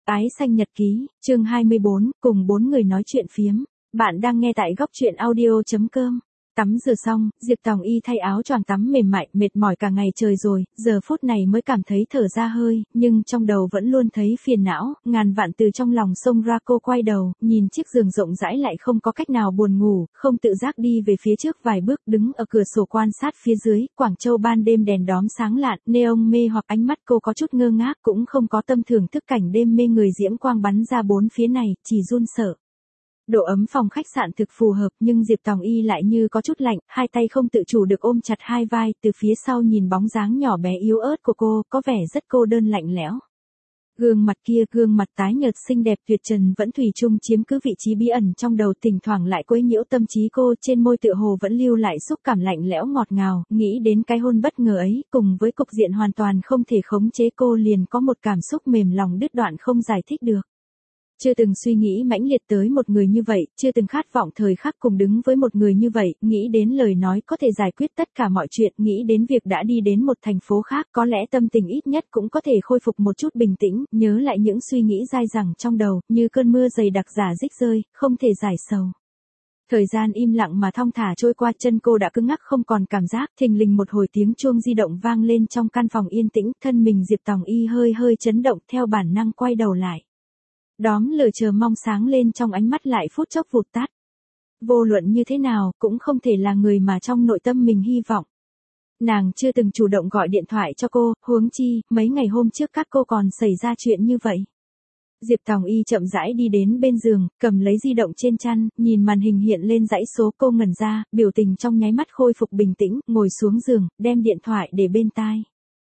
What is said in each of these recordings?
Ái xanh nhật ký, chương 24, cùng 4 người nói chuyện phiếm. Bạn đang nghe tại góc truyện audio.com. Tắm rửa xong, Diệp Tòng Y thay áo choàng tắm mềm mại, mệt mỏi cả ngày trời rồi, giờ phút này mới cảm thấy thở ra hơi, nhưng trong đầu vẫn luôn thấy phiền não, ngàn vạn từ trong lòng xông ra. Cô quay đầu, nhìn chiếc giường rộng rãi lại không có cách nào buồn ngủ, không tự giác đi về phía trước vài bước, đứng ở cửa sổ quan sát phía dưới. Quảng Châu ban đêm đèn đóm sáng lạn, neon mê hoặc ánh mắt cô có chút ngơ ngác, cũng không có tâm thưởng thức cảnh đêm mê người diễm quang bắn ra bốn phía này, chỉ run sợ. Độ ấm phòng khách sạn thực phù hợp, nhưng Diệp Tòng Y lại như có chút lạnh, hai tay không tự chủ được ôm chặt hai vai, từ phía sau nhìn bóng dáng nhỏ bé yếu ớt của cô, có vẻ rất cô đơn lạnh lẽo. Gương mặt kia, gương mặt tái nhợt xinh đẹp tuyệt trần vẫn thủy chung chiếm cứ vị trí bí ẩn trong đầu, thỉnh thoảng lại quấy nhiễu tâm trí cô, trên môi tựa hồ vẫn lưu lại xúc cảm lạnh lẽo ngọt ngào, nghĩ đến cái hôn bất ngờ ấy, cùng với cục diện hoàn toàn không thể khống chế, cô liền có một cảm xúc mềm lòng đứt đoạn không giải thích được. Chưa từng suy nghĩ mãnh liệt tới một người như vậy, chưa từng khát vọng thời khắc cùng đứng với một người như vậy, nghĩ đến lời nói có thể giải quyết tất cả mọi chuyện, nghĩ đến việc đã đi đến một thành phố khác, có lẽ tâm tình ít nhất cũng có thể khôi phục một chút bình tĩnh, nhớ lại những suy nghĩ dai dẳng trong đầu, như cơn mưa dày đặc rả rích rơi, không thể giải sầu. Thời gian im lặng mà thong thả trôi qua, chân cô đã cứng ngắc không còn cảm giác, thình lình một hồi tiếng chuông di động vang lên trong căn phòng yên tĩnh, thân mình Diệp Tòng Y hơi hơi chấn động, theo bản năng quay đầu lại. Đóm lửa chờ mong sáng lên trong ánh mắt lại phút chốc vụt tắt. Vô luận như thế nào, cũng không thể là người mà trong nội tâm mình hy vọng. Nàng chưa từng chủ động gọi điện thoại cho cô, huống chi, mấy ngày hôm trước các cô còn xảy ra chuyện như vậy. Diệp Tòng Y chậm rãi đi đến bên giường, cầm lấy di động trên chăn, nhìn màn hình hiện lên dãy số, cô ngẩn ra, biểu tình trong nháy mắt khôi phục bình tĩnh, ngồi xuống giường, đem điện thoại để bên tai.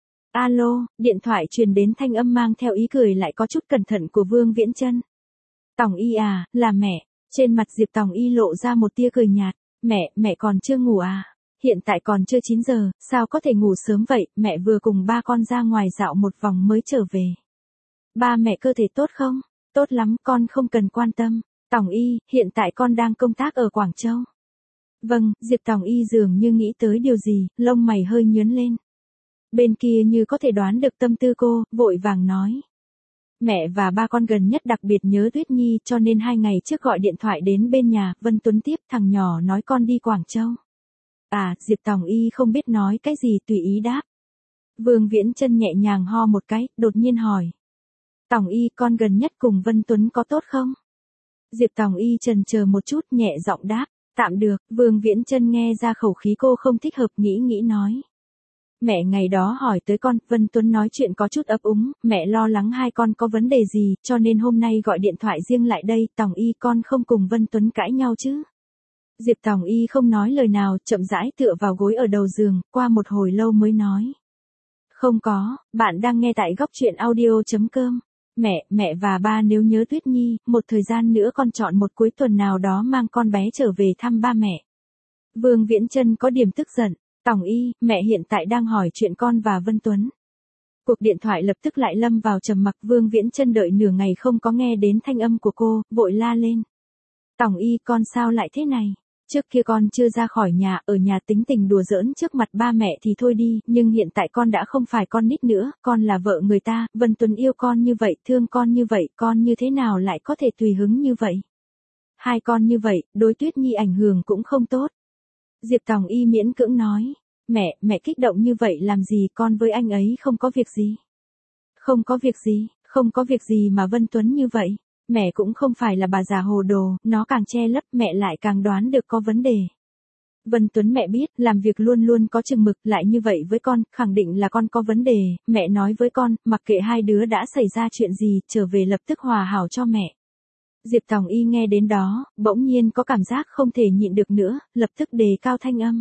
Alo, điện thoại truyền đến thanh âm mang theo ý cười lại có chút cẩn thận của Vương Viễn Chân. Tòng Y à, là mẹ. Trên mặt Diệp Tòng Y lộ ra một tia cười nhạt. Mẹ còn chưa ngủ à? Hiện tại còn chưa 9 giờ, sao có thể ngủ sớm vậy, mẹ vừa cùng ba con ra ngoài dạo một vòng mới trở về. Ba mẹ cơ thể tốt không? Tốt lắm, con không cần quan tâm. Tòng Y, hiện tại con đang công tác ở Quảng Châu. Vâng, Diệp Tòng Y dường như nghĩ tới điều gì, lông mày hơi nhướng lên. Bên kia như có thể đoán được tâm tư cô, vội vàng nói. Mẹ và ba con gần nhất đặc biệt nhớ Tuyết Nhi, cho nên 2 ngày trước gọi điện thoại đến bên nhà. Vân Tuấn tiếp, thằng nhỏ nói con đi Quảng Châu. À, Diệp Tòng Y không biết nói cái gì, tùy ý đáp. Vương Viễn Chân nhẹ nhàng ho một cái, đột nhiên hỏi. Tòng Y, con gần nhất cùng Vân Tuấn có tốt không? Diệp Tòng Y chần chờ một chút, nhẹ giọng đáp. Tạm được. Vương Viễn Chân nghe ra khẩu khí cô không thích hợp, nghĩ nói. Mẹ ngày đó hỏi tới con, Vân Tuấn nói chuyện có chút ấp úng, mẹ lo lắng hai con có vấn đề gì, cho nên hôm nay gọi điện thoại riêng lại đây. Tòng Y, con không cùng Vân Tuấn cãi nhau chứ? Diệp Tòng Y không nói lời nào, chậm rãi tựa vào gối ở đầu giường, qua một hồi lâu mới nói. Không có, bạn đang nghe tại góc truyện audio.com. Mẹ và ba nếu nhớ Tuyết Nhi, một thời gian nữa con chọn một cuối tuần nào đó mang con bé trở về thăm ba mẹ. Vương Viễn Chân có điểm tức giận. Tòng Y, mẹ hiện tại đang hỏi chuyện con và Vân Tuấn. Cuộc điện thoại lập tức lại lâm vào trầm mặc. Vương Viễn Chân đợi nửa ngày không có nghe đến thanh âm của cô, vội la lên. Tòng Y, con sao lại thế này? Trước kia con chưa ra khỏi nhà, ở nhà tính tình đùa giỡn trước mặt ba mẹ thì thôi đi, nhưng hiện tại con đã không phải con nít nữa, con là vợ người ta, Vân Tuấn yêu con như vậy, thương con như vậy, con như thế nào lại có thể tùy hứng như vậy? Hai con như vậy, đối Tuyết Nhi ảnh hưởng cũng không tốt. Diệp Tòng Y miễn cưỡng nói. Mẹ kích động như vậy làm gì, con với anh ấy không có việc gì. Không có việc gì mà Vân Tuấn như vậy. Mẹ cũng không phải là bà già hồ đồ, nó càng che lấp mẹ lại càng đoán được có vấn đề. Vân Tuấn mẹ biết, làm việc luôn luôn có chừng mực, lại như vậy với con, khẳng định là con có vấn đề. Mẹ nói với con, mặc kệ hai đứa đã xảy ra chuyện gì, trở về lập tức hòa hảo cho mẹ. Diệp Tòng Y nghe đến đó, bỗng nhiên có cảm giác không thể nhịn được nữa, lập tức đề cao thanh âm.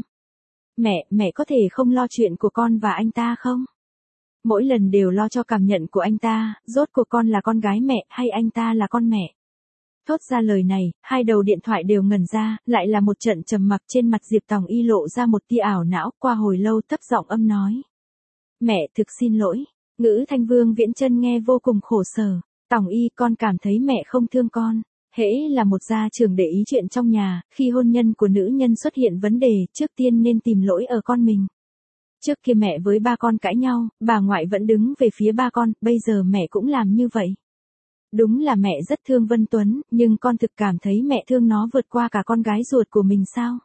Mẹ có thể không lo chuyện của con và anh ta không? Mỗi lần đều lo cho cảm nhận của anh ta, rốt cuộc con là con gái mẹ hay anh ta là con mẹ? Thốt ra lời này, hai đầu điện thoại đều ngẩn ra, lại là một trận trầm mặc. Trên mặt Diệp Tòng Y lộ ra một tia ảo não, qua hồi lâu thấp giọng âm nói. Mẹ thực xin lỗi. Ngữ thanh Vương Viễn Chân nghe vô cùng khổ sở. Tòng Y, con cảm thấy mẹ không thương con. Hễ là một gia trưởng để ý chuyện trong nhà, khi hôn nhân của nữ nhân xuất hiện vấn đề, trước tiên nên tìm lỗi ở con mình. Trước kia mẹ với ba con cãi nhau, bà ngoại vẫn đứng về phía ba con, bây giờ mẹ cũng làm như vậy. Đúng là mẹ rất thương Vân Tuấn, nhưng con thực cảm thấy mẹ thương nó vượt qua cả con gái ruột của mình sao?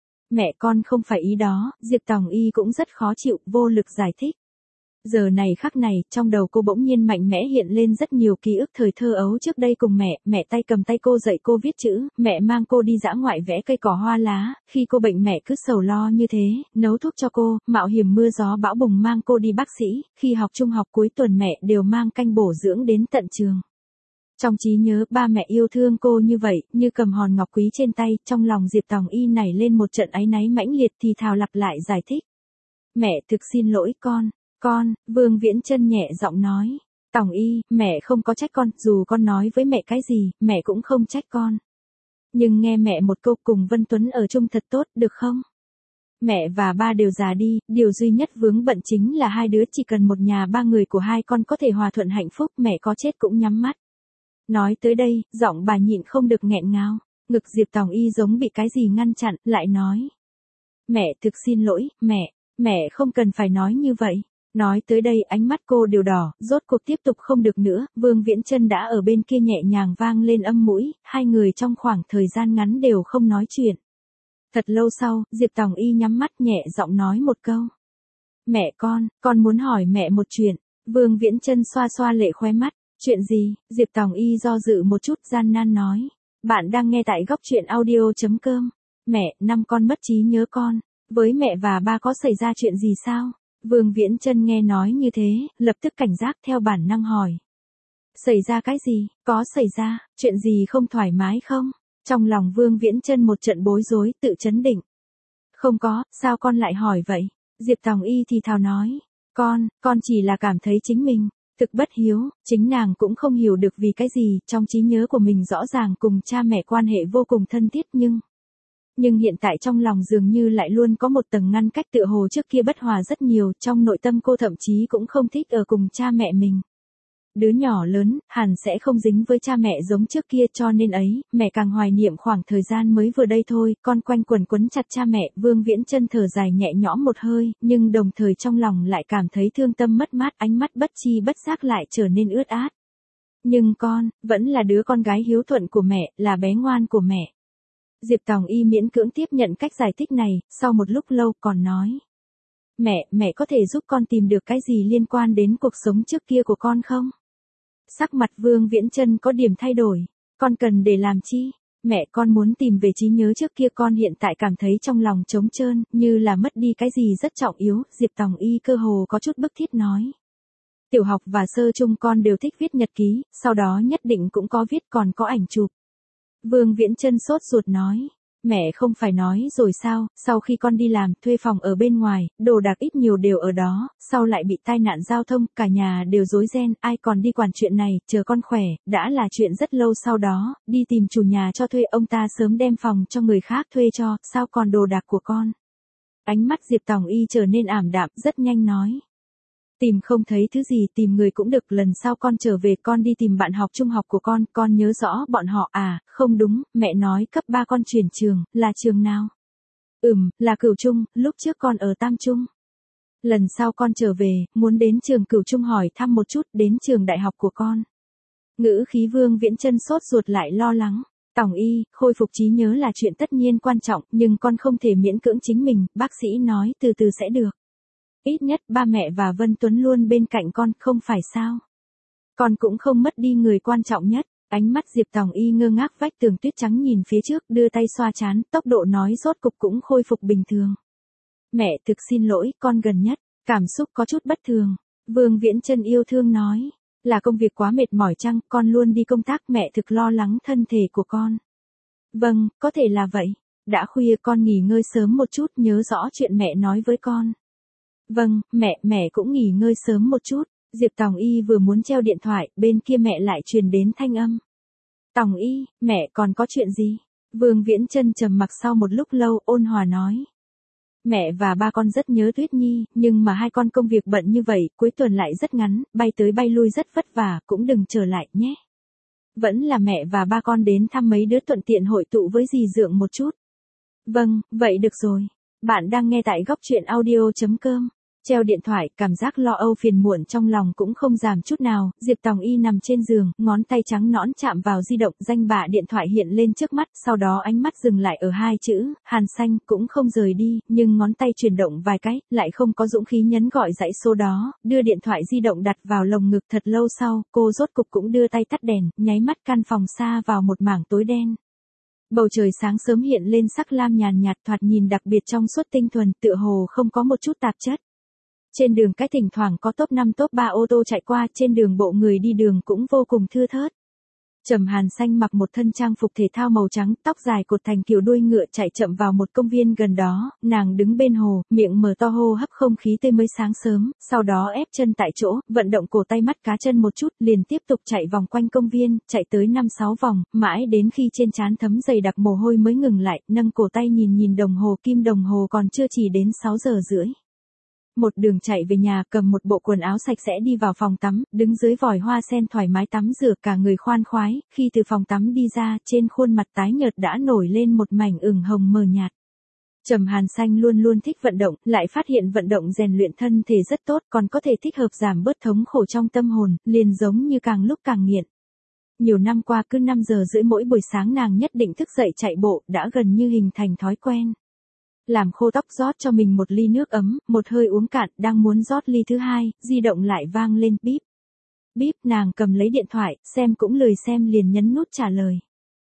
Mẹ con không phải ý đó, Diệp Tòng Y cũng rất khó chịu, vô lực giải thích. Giờ này khắc này, trong đầu cô bỗng nhiên mạnh mẽ hiện lên rất nhiều ký ức thời thơ ấu trước đây cùng mẹ tay cầm tay cô dạy cô viết chữ, mẹ mang cô đi dã ngoại vẽ cây cỏ hoa lá, khi cô bệnh mẹ cứ sầu lo như thế, nấu thuốc cho cô, mạo hiểm mưa gió bão bùng mang cô đi bác sĩ, khi học trung học cuối tuần mẹ đều mang canh bổ dưỡng đến tận trường. Trong trí nhớ ba mẹ yêu thương cô như vậy, như cầm hòn ngọc quý trên tay, trong lòng Diệp Tòng Y nảy lên một trận áy náy mãnh liệt thì thào lặp lại giải thích. Mẹ thực xin lỗi con. Con, Vương Viễn Chân nhẹ giọng nói. Tòng Y, mẹ không có trách con, dù con nói với mẹ cái gì, mẹ cũng không trách con. Nhưng nghe mẹ một câu cùng Vân Tuấn ở chung thật tốt, được không? Mẹ và ba đều già đi, điều duy nhất vướng bận chính là hai đứa chỉ cần một nhà ba người của hai con có thể hòa thuận hạnh phúc, mẹ có chết cũng nhắm mắt. Nói tới đây, giọng bà nhịn không được nghẹn ngào, ngực Diệp Tòng Y giống bị cái gì ngăn chặn, lại nói. Mẹ thực xin lỗi, mẹ không cần phải nói như vậy. Nói tới đây ánh mắt cô đều đỏ, rốt cuộc tiếp tục không được nữa, Vương Viễn Chân đã ở bên kia nhẹ nhàng vang lên âm mũi, hai người trong khoảng thời gian ngắn đều không nói chuyện. Thật lâu sau, Diệp Tòng Y nhắm mắt nhẹ giọng nói một câu. Mẹ con muốn hỏi mẹ một chuyện. Vương Viễn Chân xoa xoa lệ khóe mắt. Chuyện gì? Diệp Tòng Y do dự một chút gian nan nói. Bạn đang nghe tại góc truyện audio.com. Mẹ, năm con mất trí nhớ con. Với mẹ và ba có xảy ra chuyện gì sao? Vương Viễn Chân nghe nói như thế, lập tức cảnh giác theo bản năng hỏi. Xảy ra cái gì? Có xảy ra, chuyện gì không thoải mái không? Trong lòng Vương Viễn Chân một trận bối rối, tự trấn định. Không có, sao con lại hỏi vậy? Diệp Tòng Y thì thào nói. Con chỉ là cảm thấy chính mình thực bất hiếu, chính nàng cũng không hiểu được vì cái gì, trong trí nhớ của mình rõ ràng cùng cha mẹ quan hệ vô cùng thân thiết nhưng hiện tại trong lòng dường như lại luôn có một tầng ngăn cách tựa hồ trước kia bất hòa rất nhiều, trong nội tâm cô thậm chí cũng không thích ở cùng cha mẹ mình. Đứa nhỏ lớn, hẳn sẽ không dính với cha mẹ giống trước kia cho nên ấy, mẹ càng hoài niệm khoảng thời gian mới vừa đây thôi, con quanh quẩn quấn chặt cha mẹ, Vương Viễn Chân thở dài nhẹ nhõm một hơi, nhưng đồng thời trong lòng lại cảm thấy thương tâm mất mát, ánh mắt bất chi bất giác lại trở nên ướt át. Nhưng con, vẫn là đứa con gái hiếu thuận của mẹ, là bé ngoan của mẹ. Diệp Tòng Y miễn cưỡng tiếp nhận cách giải thích này, sau một lúc lâu còn nói. Mẹ có thể giúp con tìm được cái gì liên quan đến cuộc sống trước kia của con không? Sắc mặt Vương Viễn Chân có điểm thay đổi. Con cần để làm chi? Mẹ con muốn tìm về trí nhớ trước kia, con hiện tại cảm thấy trong lòng trống trơn, như là mất đi cái gì rất trọng yếu, Diệp Tòng Y cơ hồ có chút bức thiết nói. Tiểu học và sơ trung con đều thích viết nhật ký, sau đó nhất định cũng có viết còn có ảnh chụp. Vương Viễn Chân sốt ruột nói. Mẹ không phải nói rồi sao, sau khi con đi làm, thuê phòng ở bên ngoài, đồ đạc ít nhiều đều ở đó, sau lại bị tai nạn giao thông, cả nhà đều rối ren, ai còn đi quản chuyện này, chờ con khỏe, đã là chuyện rất lâu sau đó, đi tìm chủ nhà cho thuê, ông ta sớm đem phòng cho người khác thuê cho, sao còn đồ đạc của con? Ánh mắt Diệp Tòng Y trở nên ảm đạm, rất nhanh nói. Tìm không thấy thứ gì, tìm người cũng được, lần sau con trở về con đi tìm bạn học trung học của con nhớ rõ bọn họ à, không đúng, mẹ nói cấp 3 con chuyển trường, là trường nào? Là Cửu Trung, lúc trước con ở Tam Trung. Lần sau con trở về, muốn đến trường Cửu Trung hỏi thăm một chút, đến trường đại học của con. Ngữ khí Vương Viễn Chân sốt ruột lại lo lắng. Tòng Y, khôi phục trí nhớ là chuyện tất nhiên quan trọng, nhưng con không thể miễn cưỡng chính mình, bác sĩ nói từ từ sẽ được. Ít nhất ba mẹ và Vân Tuấn luôn bên cạnh con, không phải sao? Con cũng không mất đi người quan trọng nhất. Ánh mắt Diệp Tòng Y ngơ ngác vách tường tuyết trắng nhìn phía trước, đưa tay xoa trán, tốc độ nói rốt cục cũng khôi phục bình thường. Mẹ thực xin lỗi, con gần nhất, cảm xúc có chút bất thường. Vương Viễn Chân yêu thương nói. Là công việc quá mệt mỏi chăng, con luôn đi công tác, mẹ thực lo lắng thân thể của con. Vâng, có thể là vậy. Đã khuya con nghỉ ngơi sớm một chút, nhớ rõ chuyện mẹ nói với con. Vâng, mẹ cũng nghỉ ngơi sớm một chút. Diệp Tòng Y vừa muốn treo điện thoại, bên kia mẹ lại truyền đến thanh âm. Tòng Y, mẹ còn có chuyện gì? Vương Viễn Chân trầm mặc sau một lúc lâu, ôn hòa nói. Mẹ và ba con rất nhớ Tuyết Nhi, nhưng mà hai con công việc bận như vậy, cuối tuần lại rất ngắn, bay tới bay lui rất vất vả, cũng đừng trở lại nhé. Vẫn là mẹ và ba con đến thăm mấy đứa thuận tiện hội tụ với dì Dượng một chút. Vâng, vậy được rồi. Bạn đang nghe tại góc truyện audio.com. Treo điện thoại, cảm giác lo âu phiền muộn trong lòng cũng không giảm chút nào, Diệp Tòng Y nằm trên giường, ngón tay trắng nõn chạm vào di động, danh bạ điện thoại hiện lên trước mắt, sau đó ánh mắt dừng lại ở hai chữ, Hàn Xanh, cũng không rời đi, nhưng ngón tay chuyển động vài cái, lại không có dũng khí nhấn gọi dãy số đó, đưa điện thoại di động đặt vào lồng ngực. Thật lâu sau, cô rốt cục cũng đưa tay tắt đèn, nháy mắt căn phòng xa vào một mảng tối đen. Bầu trời sáng sớm hiện lên sắc lam nhàn nhạt, thoạt nhìn đặc biệt trong suốt tinh thuần, tựa hồ không có một chút tạp chất. Trên đường cái thỉnh thoảng có top 5 top 3 ô tô chạy qua, trên đường bộ người đi đường cũng vô cùng thưa thớt. Trầm Hàn Xanh mặc một thân trang phục thể thao màu trắng, tóc dài cột thành kiểu đuôi ngựa chạy chậm vào một công viên gần đó, nàng đứng bên hồ, miệng mở to hô hấp không khí tươi mới sáng sớm, sau đó ép chân tại chỗ, vận động cổ tay mắt cá chân một chút, liền tiếp tục chạy vòng quanh công viên, chạy tới 5-6 vòng, mãi đến khi trên trán thấm dày đặc mồ hôi mới ngừng lại, nâng cổ tay nhìn đồng hồ, kim đồng hồ còn chưa chỉ đến 6 giờ rưỡi. Một đường chạy về nhà, cầm một bộ quần áo sạch sẽ đi vào phòng tắm, đứng dưới vòi hoa sen thoải mái tắm rửa, cả người khoan khoái, khi từ phòng tắm đi ra, trên khuôn mặt tái nhợt đã nổi lên một mảnh ửng hồng mờ nhạt. Trầm Hàn Xanh luôn luôn thích vận động, lại phát hiện vận động rèn luyện thân thể rất tốt, còn có thể thích hợp giảm bớt thống khổ trong tâm hồn, liền giống như càng lúc càng nghiện. Nhiều năm qua cứ 5 giờ rưỡi mỗi buổi sáng nàng nhất định thức dậy chạy bộ, đã gần như hình thành thói quen. Làm khô tóc, rót cho mình một ly nước ấm, một hơi uống cạn, đang muốn rót ly thứ hai, di động lại vang lên bíp. Bíp, nàng cầm lấy điện thoại, xem cũng lười xem liền nhấn nút trả lời.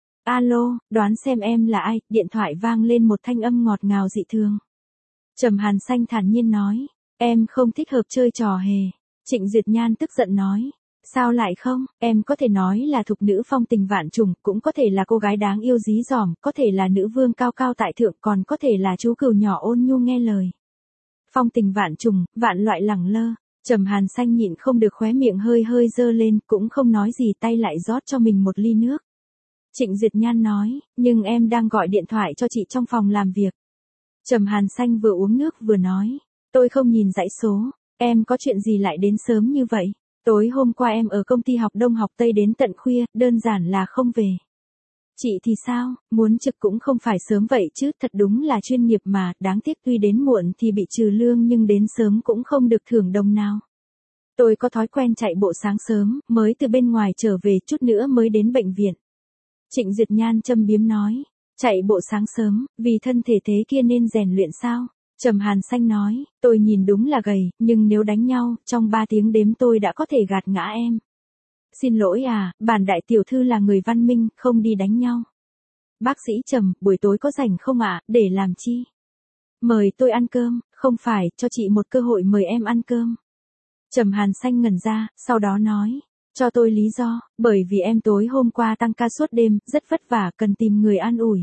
Alo, đoán xem em là ai, điện thoại vang lên một thanh âm ngọt ngào dị thường. Trầm Hàn Xanh thản nhiên nói, em không thích hợp chơi trò hề. Trịnh Duyệt Nhan tức giận nói. Sao lại không, em có thể nói là thục nữ phong tình vạn trùng, cũng có thể là cô gái đáng yêu dí dỏm, có thể là nữ vương cao cao tại thượng, còn có thể là chú cừu nhỏ ôn nhu nghe lời. Phong tình vạn trùng, vạn loại lẳng lơ. Trầm Hàn Xanh nhịn không được khóe miệng hơi hơi dơ lên, cũng không nói gì, tay lại rót cho mình một ly nước. Trịnh Duyệt Nhan nói, nhưng em đang gọi điện thoại cho chị trong phòng làm việc. Trầm Hàn Xanh vừa uống nước vừa nói, tôi không nhìn dãy số, em có chuyện gì lại đến sớm như vậy? Tối hôm qua em ở công ty học Đông học Tây đến tận khuya, đơn giản là không về. Chị thì sao, muốn trực cũng không phải sớm vậy chứ, thật đúng là chuyên nghiệp mà, đáng tiếc tuy đến muộn thì bị trừ lương nhưng đến sớm cũng không được thưởng đồng nào. Tôi có thói quen chạy bộ sáng sớm, mới từ bên ngoài trở về, chút nữa mới đến bệnh viện. Trịnh Duyệt Nhan châm biếm nói, chạy bộ sáng sớm, vì thân thể thế kia nên rèn luyện sao? Trầm Hàn Xanh nói, tôi nhìn đúng là gầy, nhưng nếu đánh nhau, trong 3 tiếng đếm tôi đã có thể gạt ngã em. Xin lỗi à, bản đại tiểu thư là người văn minh, không đi đánh nhau. Bác sĩ Trầm, buổi tối có rảnh không ạ, để làm chi? Mời tôi ăn cơm, không phải, cho chị một cơ hội mời em ăn cơm. Trầm Hàn Xanh ngẩn ra, sau đó nói, cho tôi lý do, bởi vì em tối hôm qua tăng ca suốt đêm, rất vất vả, cần tìm người an ủi.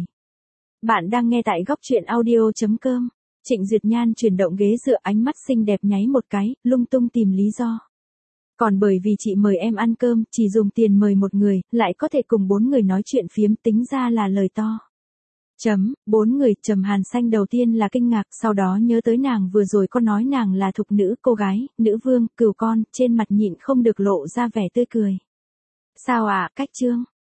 Bạn đang nghe tại góc truyện audio.com. Trịnh Duyệt Nhan chuyển động ghế dựa, ánh mắt xinh đẹp nháy một cái, lung tung tìm lý do. Còn bởi vì chị mời em ăn cơm, chỉ dùng tiền mời một người, lại có thể cùng 4 người nói chuyện phiếm, tính ra là lời to. 4 người, Trầm Hàn Xanh đầu tiên là kinh ngạc, sau đó nhớ tới nàng vừa rồi có nói nàng là thục nữ, cô gái, nữ vương, cừu con, trên mặt nhịn không được lộ ra vẻ tươi cười. Sao ạ, cách chương.